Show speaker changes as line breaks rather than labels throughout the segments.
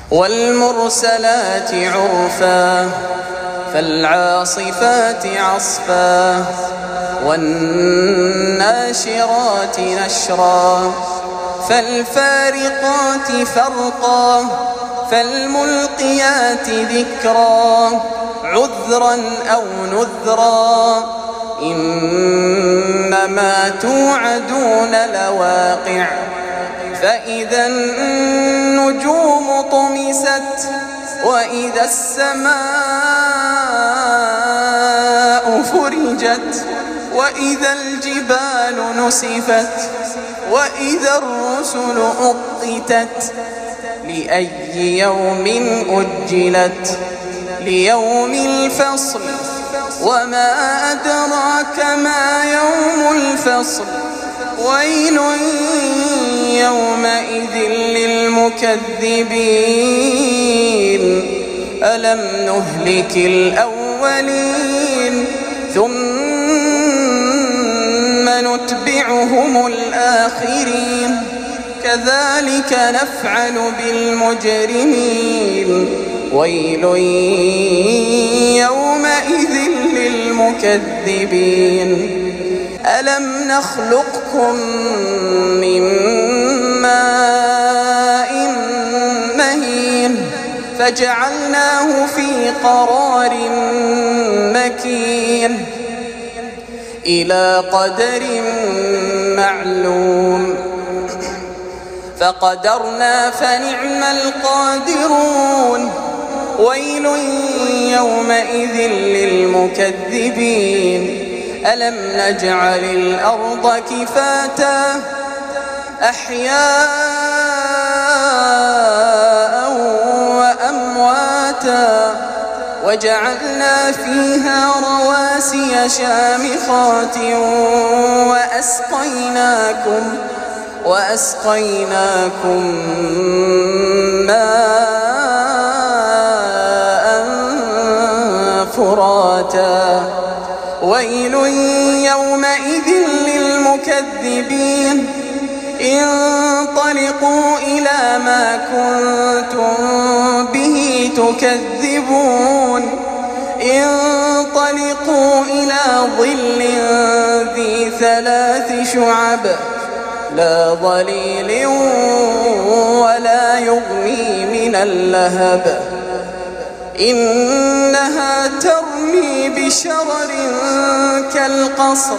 والمرسلات عرفا فالعاصفات عصفا والناشرات نشرا فالفارقات فرقا فالملقيات ذكرا عذرا أو نذرا إنما توعدون لواقع فإذا النجوم طمست وإذا السماء فرجت وإذا الجبال نسفت وإذا الرسل أقتت لأي يوم أجلت ليوم الفصل وما أدراك ما يوم الفصل ويل يومئذ للمكذبين ألم نهلك الأولين ثم نتبعهم الآخرين كذلك نفعل بالمجرمين ويل يومئذ للمكذبين ألم نخلقكم من ماء مهين فجعلناه في قرار مكين إلى قدر معلوم فقدرنا فنعم القادرون ويل يومئذ للمكذبين ألم نجعل الأرض كفاتا أحياء وأمواتا وجعلنا فيها رواسي شامخات وأسقيناكم ماء فراتا ويل يومئذ للمكذبين انطلقوا إلى ما كنتم به تكذبون انطلقوا إلى ظل ذي 3 شعب لا ظليل ولا يغني من اللهب إنها ترمي بشرر كالقصر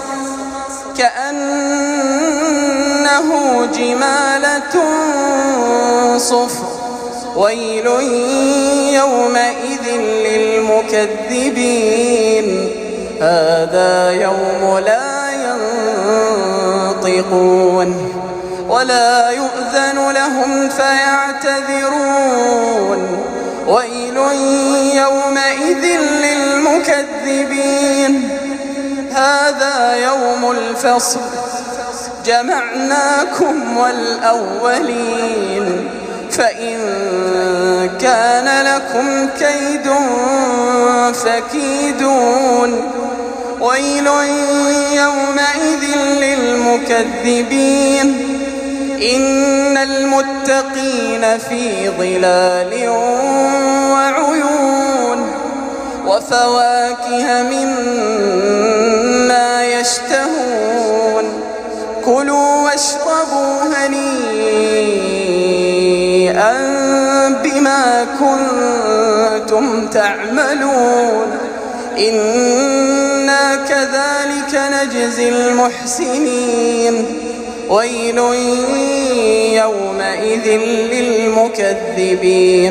كأنه جمالة صفر ويل يومئذ للمكذبين هذا يوم لا ينطقون ولا يؤذن لهم فيعتذرون ويل يومئذ للمكذبين هذا يوم الفصل جمعناكم والأولين فإن كان لكم كيد فكيدون ويل يومئذ للمكذبين إن المتقين في ظلال وعيون وفواكه مما يشتهون كلوا واشربوا هنيئا بما كنتم تعملون إنا كذلك نجزي المحسنين ويل يومئذ للمكذبين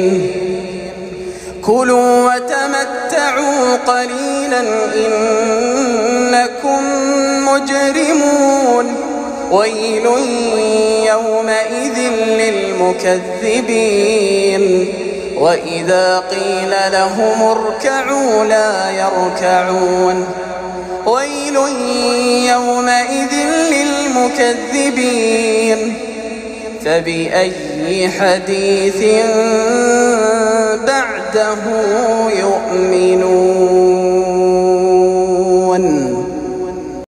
كلوا وتمتعوا قليلا إنكم مجرمون ويل يومئذ للمكذبين وإذا قيل لهم اركعوا لا يركعون ويل يومئذ للمكذبين فبأي حديث بعده يؤمنون.